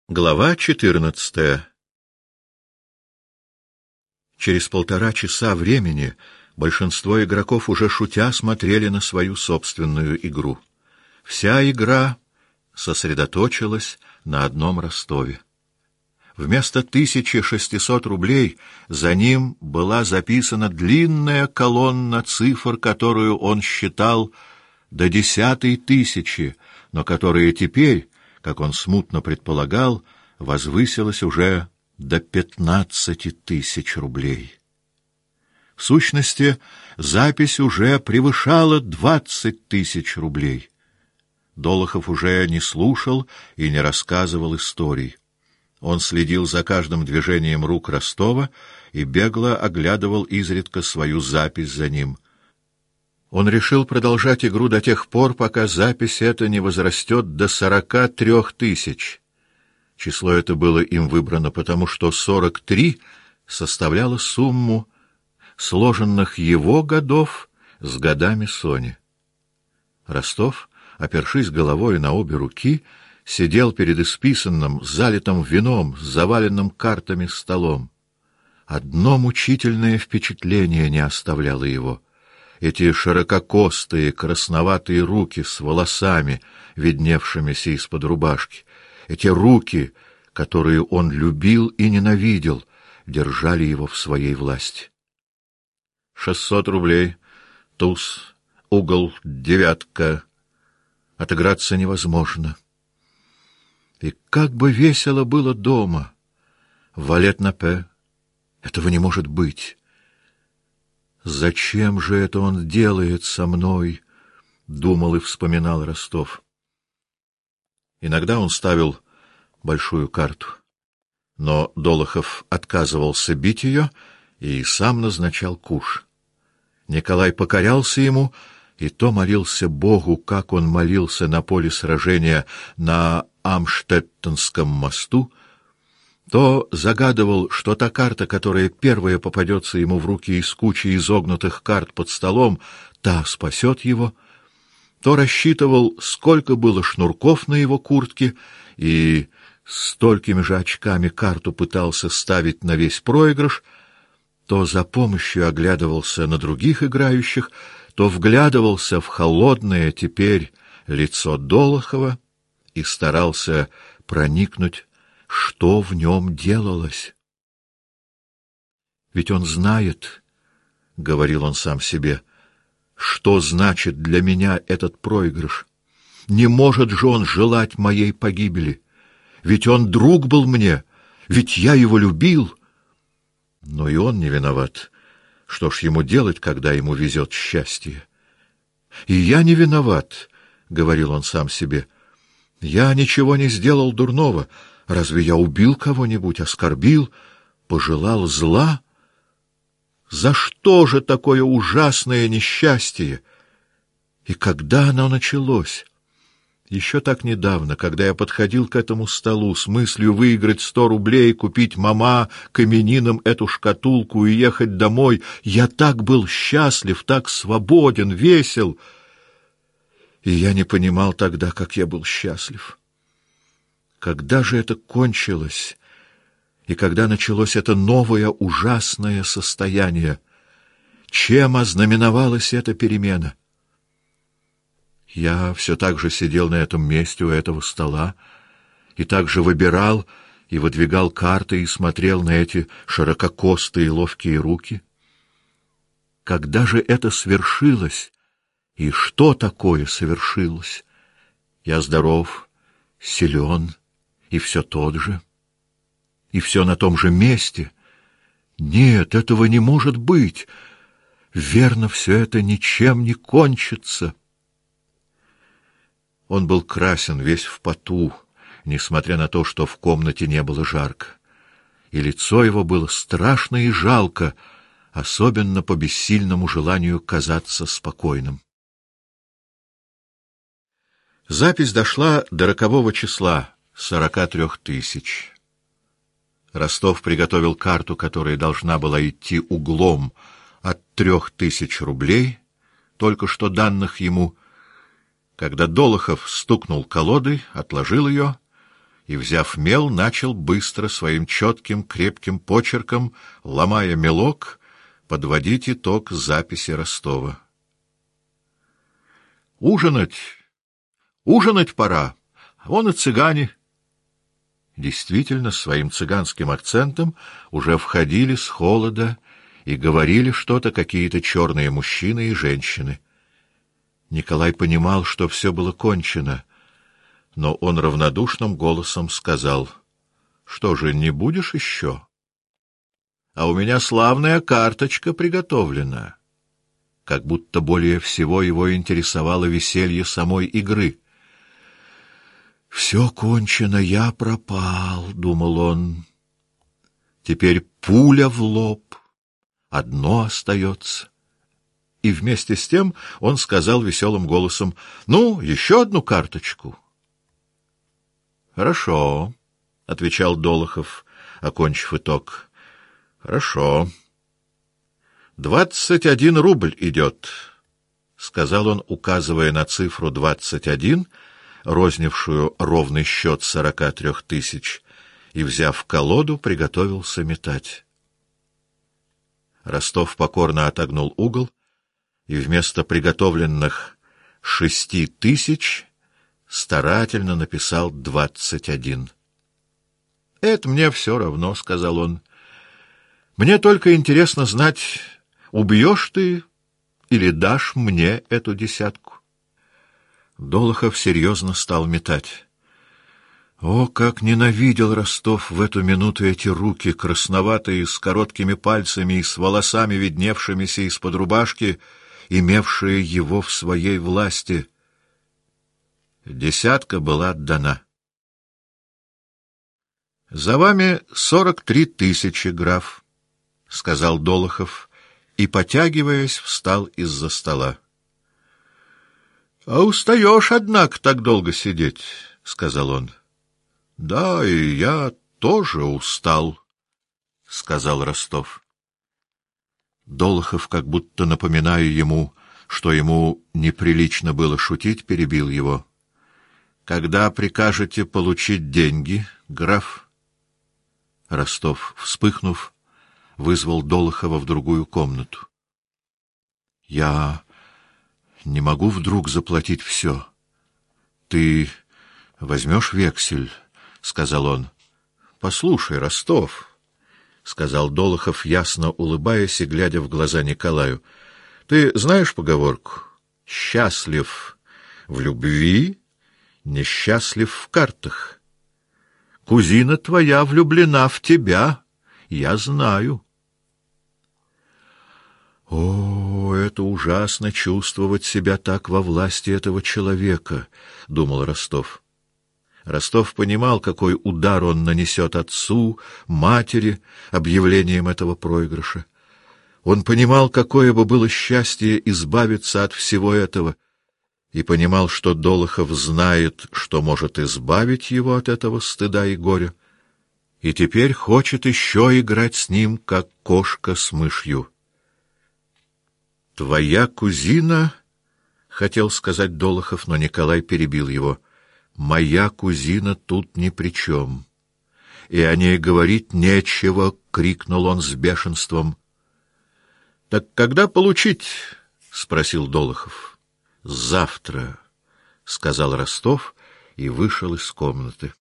Глава 14. Через 1,5 часа времени большинство игроков уже шутя смотрели на свою собственную игру. Вся игра сосредоточилась на одном Ростове. Вместо 1600 рублей за ним была записана длинная колонна цифр, которую он считал до 10 тысячи, но которая теперь, как он смутно предполагал, возвысилась уже до 15 тысяч рублей. В сущности, запись уже превышала 20 тысяч рублей. Долохов уже не слушал и не рассказывал историй. Он следил за каждым движением рук Ростова и бегло оглядывал изредка свою запись за ним. Он решил продолжать игру до тех пор, пока запись эта не возрастет до 43 тысяч. Число это было им выбрано потому, что 43 составляло сумму сложенных его годов с годами Сони. Ростов, опершись головой на обе руки, сидел перед исписанным, залитым вином, заваленным картами столом. Одно мучительное впечатление не оставляло его. Эти ширококостые, красноватые руки с волосами, видневшимися из-под рубашки, эти руки, которые он любил и ненавидел, держали его в своей власти. 600 рублей, туз, угол, девятка. Отыграться невозможно. И как бы весело было дома. Валет-на-пе. Этого не может быть. «Зачем же это он делает со мной?» — думал и вспоминал Ростов. Иногда он ставил большую карту, но Долохов отказывался бить ее и сам назначал куш. Николай покорялся ему и то молился Богу, как он молился на поле сражения на Амштеттенском мосту, то загадывал, что та карта, которая первая попадется ему в руки из кучи изогнутых карт под столом, та спасет его, то рассчитывал, сколько было шнурков на его куртке, и столькими же очками карту пытался ставить на весь проигрыш, то за помощью оглядывался на других играющих, то вглядывался в холодное теперь лицо Долохова и старался проникнуть, что в нем делалось. «Ведь он знает, — говорил он сам себе, — что значит для меня этот проигрыш. Не может же он желать моей погибели. Ведь он друг был мне, ведь я его любил. Но и он не виноват. Что ж ему делать, когда ему везет счастье? И я не виноват, — говорил он сам себе. Я ничего не сделал дурного. Разве я убил кого-нибудь, оскорбил, пожелал зла? За что же такое ужасное несчастье? И когда оно началось? Еще так недавно, когда я подходил к этому столу с мыслью выиграть 100 рублей, купить мама к именинам эту шкатулку и ехать домой, я так был счастлив, так свободен, весел. И я не понимал тогда, как я был счастлив. Когда же это кончилось, и когда началось это новое ужасное состояние? Чем ознаменовалась эта перемена? Я все так же сидел на этом месте у этого стола, и так же выбирал и выдвигал карты и смотрел на эти ширококостые ловкие руки. Когда же это свершилось, и что такое совершилось? Я здоров, силен, и все тот же, и все на том же месте. Нет, этого не может быть. Верно, все это ничем не кончится. Он был красен, весь в поту, несмотря на то, что в комнате не было жарко. И лицо его было страшно и жалко, особенно по бессильному желанию казаться спокойным. Запись дошла до 0-го числа, 43 тысяч. Ростов приготовил карту, которая должна была идти углом от 3000 рублей, только что данных ему, когда Долохов стукнул колодой, отложил ее и, взяв мел, начал быстро своим четким крепким почерком, ломая мелок, подводить итог записи Ростова. «Ужинать! Ужинать пора! Вон и цыгане!» Действительно, своим цыганским акцентом уже входили с холода и говорили что-то какие-то черные мужчины и женщины. Николай понимал, что все было кончено, но он равнодушным голосом сказал: «Что же, не будешь еще? А у меня славная карточка приготовлена». Как будто более всего его интересовало веселье самой игры. «Все кончено, я пропал», — думал он. «Теперь пуля в лоб, одно остается». И вместе с тем он сказал веселым голосом: «Ну, еще одну карточку». «Хорошо», — отвечал Долохов, окончив итог. «Хорошо. 21 рубль идет», — сказал он, указывая на цифру 21, рознившую ровный счет 43 тысяч, и, взяв колоду, приготовился метать. Ростов покорно отогнул угол и вместо приготовленных 6 тысяч старательно написал 21. «Это мне все равно», — сказал он. «Мне только интересно знать, убьешь ты или дашь мне эту десятку?» Долохов серьезно стал метать. О, как ненавидел Ростов в эту минуту эти руки, красноватые, с короткими пальцами и с волосами, видневшимися из-под рубашки, имевшие его в своей власти. Десятка была отдана. «За вами 43 тысячи, граф», — сказал Долохов, и, потягиваясь, встал из-за стола. — А устаешь, однако, так долго сидеть, — сказал он. — Да, и я тоже устал, — сказал Ростов. Долохов, как будто напоминая ему, что ему неприлично было шутить, перебил его. — Когда прикажете получить деньги, граф? Ростов, вспыхнув, вызвал Долохова в другую комнату. — Я не могу вдруг заплатить все. Ты возьмешь вексель, — сказал он. — Послушай, Ростов, — сказал Долохов, ясно улыбаясь и глядя в глаза Николаю, — ты знаешь поговорку: «Счастлив в любви, несчастлив в картах». Кузина твоя влюблена в тебя, я знаю. «О, это ужасно чувствовать себя так во власти этого человека», — думал Ростов. Ростов понимал, какой удар он нанесет отцу, матери объявлением этого проигрыша. Он понимал, какое бы было счастье избавиться от всего этого, и понимал, что Долохов знает, что может избавить его от этого стыда и горя, и теперь хочет еще играть с ним, как кошка с мышью. «Твоя кузина...» — хотел сказать Долохов, но Николай перебил его. «Моя кузина тут ни при чем. И о ней говорить нечего», — крикнул он с бешенством. «Так когда получить?» — спросил Долохов. «Завтра», — сказал Ростов и вышел из комнаты.